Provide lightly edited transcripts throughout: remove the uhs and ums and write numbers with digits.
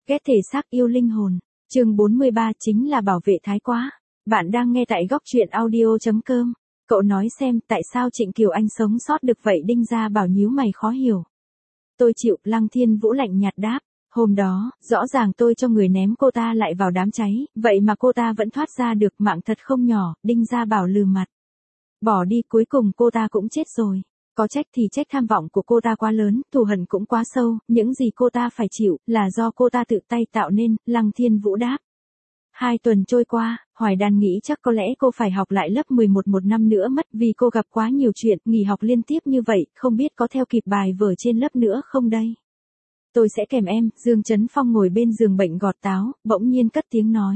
Ghét thể xác yêu linh hồn. Chương 43 chính là bảo vệ thái quá. Bạn đang nghe tại góc truyện audio.com. Cậu nói xem tại sao Trịnh Kiều Anh sống sót được vậy? Đinh Gia Bảo nhíu mày khó hiểu. Tôi chịu, Lăng Thiên Vũ lạnh nhạt đáp. Hôm đó, rõ ràng tôi cho người ném cô ta lại vào đám cháy, vậy mà cô ta vẫn thoát ra được, mạng thật không nhỏ. Đinh Gia Bảo lừ mặt. Bỏ đi, cuối cùng cô ta cũng chết rồi. Có trách thì trách tham vọng của cô ta quá lớn, thù hận cũng quá sâu, những gì cô ta phải chịu là do cô ta tự tay tạo nên. Lăng Thiên Vũ đáp. 2 tuần trôi qua, Hoài Đan nghĩ chắc có lẽ cô phải học lại lớp 11 một năm nữa mất, vì cô gặp quá nhiều chuyện, nghỉ học liên tiếp như vậy, không biết có theo kịp bài vở trên lớp nữa không đây. Tôi sẽ kèm em. Dương Chấn Phong ngồi bên giường bệnh gọt táo, bỗng nhiên cất tiếng nói.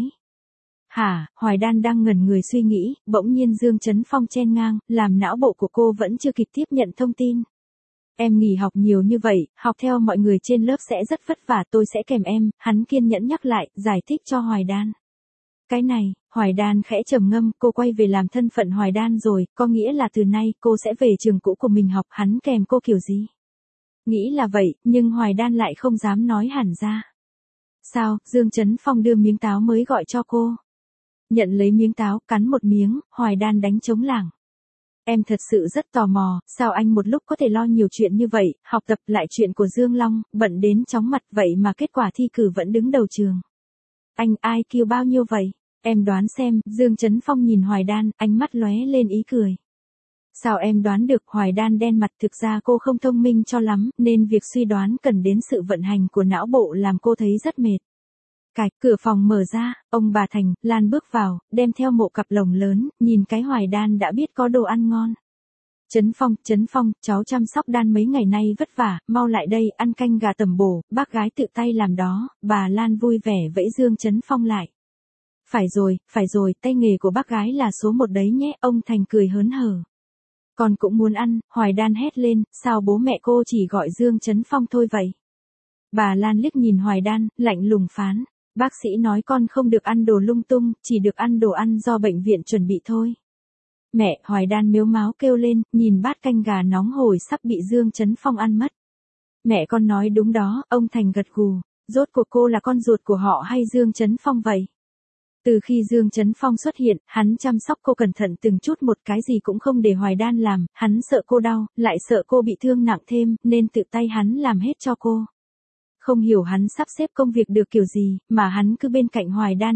Hả? Hoài Đan đang ngẩn người suy nghĩ, bỗng nhiên Dương Chấn Phong chen ngang, làm não bộ của cô vẫn chưa kịp tiếp nhận thông tin. Em nghỉ học nhiều như vậy, học theo mọi người trên lớp sẽ rất vất vả, tôi sẽ kèm em. Hắn kiên nhẫn nhắc lại, giải thích cho Hoài Đan. Cái này, Hoài Đan khẽ trầm ngâm, cô quay về làm thân phận Hoài Đan rồi, có nghĩa là từ nay cô sẽ về trường cũ của mình học, hắn kèm cô kiểu gì? Nghĩ là vậy, nhưng Hoài Đan lại không dám nói hẳn ra. Sao? Dương Chấn Phong đưa miếng táo mới gọi cho cô. Nhận lấy miếng táo, cắn một miếng, Hoài Đan đánh trống lảng. Em thật sự rất tò mò, sao anh một lúc có thể lo nhiều chuyện như vậy, học tập lại chuyện của Dương Long, bận đến chóng mặt vậy mà kết quả thi cử vẫn đứng đầu trường. Anh IQ bao nhiêu vậy? Em đoán xem. Dương Chấn Phong nhìn Hoài Đan, ánh mắt lóe lên ý cười. Sao em đoán được? Hoài Đan đen mặt, thực ra cô không thông minh cho lắm, nên việc suy đoán cần đến sự vận hành của não bộ làm cô thấy rất mệt. Cửa phòng mở ra, ông bà Thành, Lan bước vào, đem theo một cặp lồng lớn, nhìn cái Hoài Đan đã biết có đồ ăn ngon. Chấn Phong, cháu chăm sóc Đan mấy ngày nay vất vả, mau lại đây, ăn canh gà tẩm bổ, bác gái tự tay làm đó. Bà Lan vui vẻ vẫy Dương Chấn Phong lại. Phải rồi, tay nghề của bác gái là số 1 đấy nhé. Ông Thành cười hớn hở. Con cũng muốn ăn. Hoài Đan hét lên, sao bố mẹ cô chỉ gọi Dương Chấn Phong thôi vậy? Bà Lan liếc nhìn Hoài Đan, lạnh lùng phán. Bác sĩ nói con không được ăn đồ lung tung, chỉ được ăn đồ ăn do bệnh viện chuẩn bị thôi. Mẹ! Hoài Đan mếu máo kêu lên, nhìn bát canh gà nóng hổi sắp bị Dương Chấn Phong ăn mất. Mẹ con nói đúng đó. Ông Thành gật gù. Rốt cuộc cô là con ruột của họ hay Dương Chấn Phong vậy? Từ khi Dương Chấn Phong xuất hiện, hắn chăm sóc cô cẩn thận từng chút một, cái gì cũng không để Hoài Đan làm, hắn sợ cô đau, lại sợ cô bị thương nặng thêm, nên tự tay hắn làm hết cho cô. Không hiểu hắn sắp xếp công việc được kiểu gì, mà hắn cứ bên cạnh Hoài Đan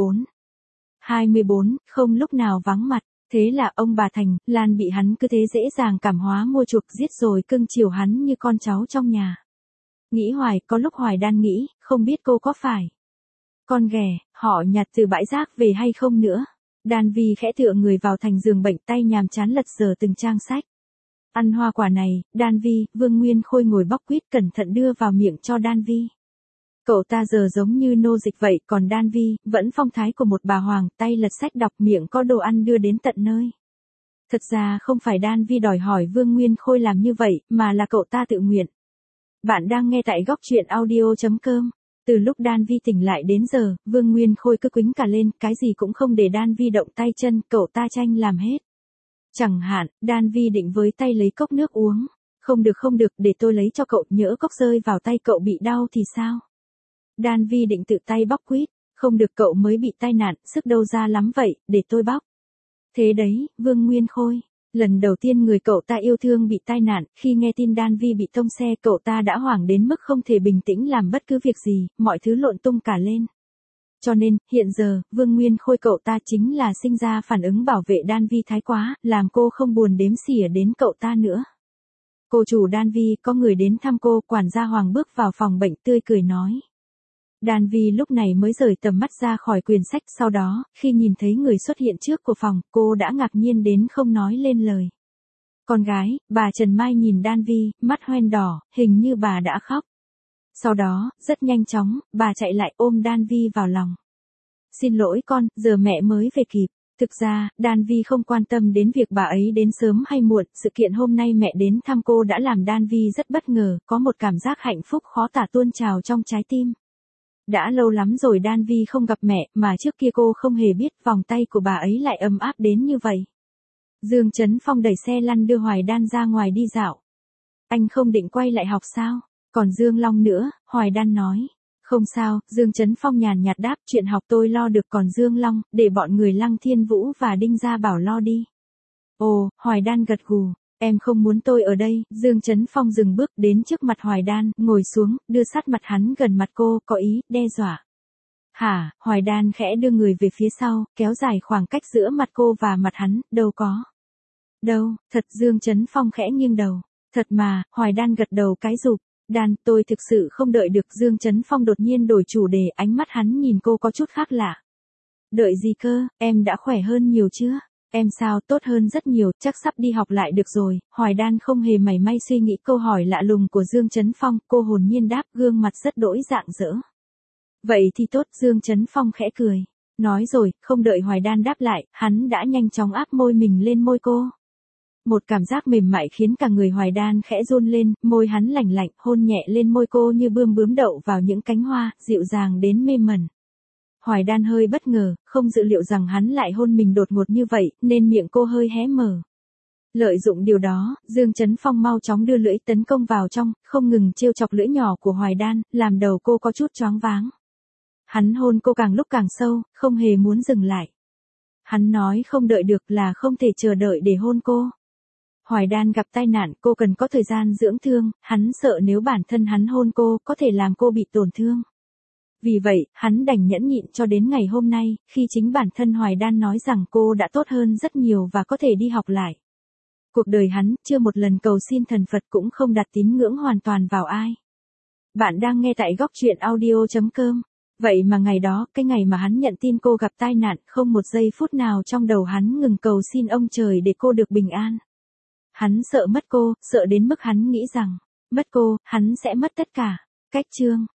24, không lúc nào vắng mặt. Thế là ông bà Thành, Lan bị hắn cứ thế dễ dàng cảm hóa mua chuộc, giết rồi cưng chiều hắn như con cháu trong nhà. Nghĩ hoài, có lúc Hoài Đan nghĩ, không biết cô có phải con ghẻ, họ nhặt từ bãi rác về hay không nữa. Đan Vi khẽ tựa người vào thành giường bệnh, tay nhàm chán lật dở từng trang sách. Ăn hoa quả này. Đan Vi. Vương Nguyên Khôi ngồi bóc quýt cẩn thận đưa vào miệng cho Đan Vi. Cậu ta giờ giống như nô dịch vậy, còn Đan Vi, vẫn phong thái của một bà hoàng, tay lật sách đọc, miệng có đồ ăn đưa đến tận nơi. Thật ra không phải Đan Vi đòi hỏi Vương Nguyên Khôi làm như vậy, mà là cậu ta tự nguyện. Bạn đang nghe tại góc truyện audio.com. Từ lúc Đan Vi tỉnh lại đến giờ, Vương Nguyên Khôi cứ quĩnh cả lên, cái gì cũng không để Đan Vi động tay chân, cậu ta tranh làm hết. Chẳng hạn, Đan Vi định với tay lấy cốc nước uống. Không được, để tôi lấy cho cậu, nhỡ cốc rơi vào tay cậu bị đau thì sao? Đan Vi định tự tay bóc quýt. Không được, cậu mới bị tai nạn, sức đâu ra lắm vậy, để tôi bóc. Thế đấy, Vương Nguyên Khôi. Lần đầu tiên người cậu ta yêu thương bị tai nạn, khi nghe tin Đan Vi bị tông xe, cậu ta đã hoảng đến mức không thể bình tĩnh làm bất cứ việc gì, mọi thứ lộn tung cả lên. Cho nên, hiện giờ, Vương Nguyên Khôi cậu ta chính là sinh ra phản ứng bảo vệ Đan Vi thái quá, làm cô không buồn đếm xỉa đến cậu ta nữa. Cô chủ Đan Vi, có người đến thăm cô. Quản gia Hoàng bước vào phòng bệnh tươi cười nói. Đan Vi lúc này mới rời tầm mắt ra khỏi quyển sách, sau đó, khi nhìn thấy người xuất hiện trước của phòng, cô đã ngạc nhiên đến không nói lên lời. Con gái, bà Trần Mai nhìn Đan Vi, mắt hoen đỏ, hình như bà đã khóc. Sau đó, rất nhanh chóng, bà chạy lại ôm Đan Vi vào lòng. Xin lỗi con, giờ mẹ mới về kịp. Thực ra, Đan Vi không quan tâm đến việc bà ấy đến sớm hay muộn, sự kiện hôm nay mẹ đến thăm cô đã làm Đan Vi rất bất ngờ, có một cảm giác hạnh phúc khó tả tuôn trào trong trái tim. Đã lâu lắm rồi Đan Vi không gặp mẹ, mà trước kia cô không hề biết vòng tay của bà ấy lại ấm áp đến như vậy. Dương Chấn Phong đẩy xe lăn đưa Hoài Đan ra ngoài đi dạo. Anh không định quay lại học sao? Còn Dương Long nữa, Hoài Đan nói. Không sao, Dương Chấn Phong nhàn nhạt đáp, chuyện học tôi lo được, còn Dương Long, để bọn người Lăng Thiên Vũ và Đinh Gia Bảo lo đi. Ồ, Hoài Đan gật gù. Em không muốn tôi ở đây. Dương Chấn Phong dừng bước đến trước mặt Hoài Đan, ngồi xuống, đưa sát mặt hắn gần mặt cô, có ý, đe dọa. Hả, Hoài Đan khẽ đưa người về phía sau, kéo dài khoảng cách giữa mặt cô và mặt hắn, đâu có. Đâu, thật. Dương Chấn Phong khẽ nghiêng đầu. Thật mà, Hoài Đan gật đầu cái rụp. Đan, tôi thực sự không đợi được. Dương Chấn Phong đột nhiên đổi chủ đề, ánh mắt hắn nhìn cô có chút khác lạ. Đợi gì cơ, em đã khỏe hơn nhiều chưa? Em sao, tốt hơn rất nhiều, chắc sắp đi học lại được rồi. Hoài Đan không hề mảy may suy nghĩ câu hỏi lạ lùng của Dương Chấn Phong, cô hồn nhiên đáp, gương mặt rất đỗi rạng rỡ. Vậy thì tốt. Dương Chấn Phong khẽ cười. Nói rồi, không đợi Hoài Đan đáp lại, hắn đã nhanh chóng áp môi mình lên môi cô. Một cảm giác mềm mại khiến cả người Hoài Đan khẽ run lên, môi hắn lạnh lạnh, hôn nhẹ lên môi cô như bướm đậu vào những cánh hoa, dịu dàng đến mê mẩn. Hoài Đan hơi bất ngờ, không dự liệu rằng hắn lại hôn mình đột ngột như vậy, nên miệng cô hơi hé mở. Lợi dụng điều đó, Dương Chấn Phong mau chóng đưa lưỡi tấn công vào trong, không ngừng trêu chọc lưỡi nhỏ của Hoài Đan, làm đầu cô có chút choáng váng. Hắn hôn cô càng lúc càng sâu, không hề muốn dừng lại. Hắn nói không đợi được là không thể chờ đợi để hôn cô. Hoài Đan gặp tai nạn, cô cần có thời gian dưỡng thương, hắn sợ nếu bản thân hắn hôn cô, có thể làm cô bị tổn thương. Vì vậy, hắn đành nhẫn nhịn cho đến ngày hôm nay, khi chính bản thân Hoài Đan nói rằng cô đã tốt hơn rất nhiều và có thể đi học lại. Cuộc đời hắn, chưa một lần cầu xin thần Phật cũng không đặt tín ngưỡng hoàn toàn vào ai. Bạn đang nghe tại góc truyện audio.com. Vậy mà ngày đó, cái ngày mà hắn nhận tin cô gặp tai nạn, không một giây phút nào trong đầu hắn ngừng cầu xin ông trời để cô được bình an. Hắn sợ mất cô, sợ đến mức hắn nghĩ rằng, mất cô, hắn sẽ mất tất cả. Cách chương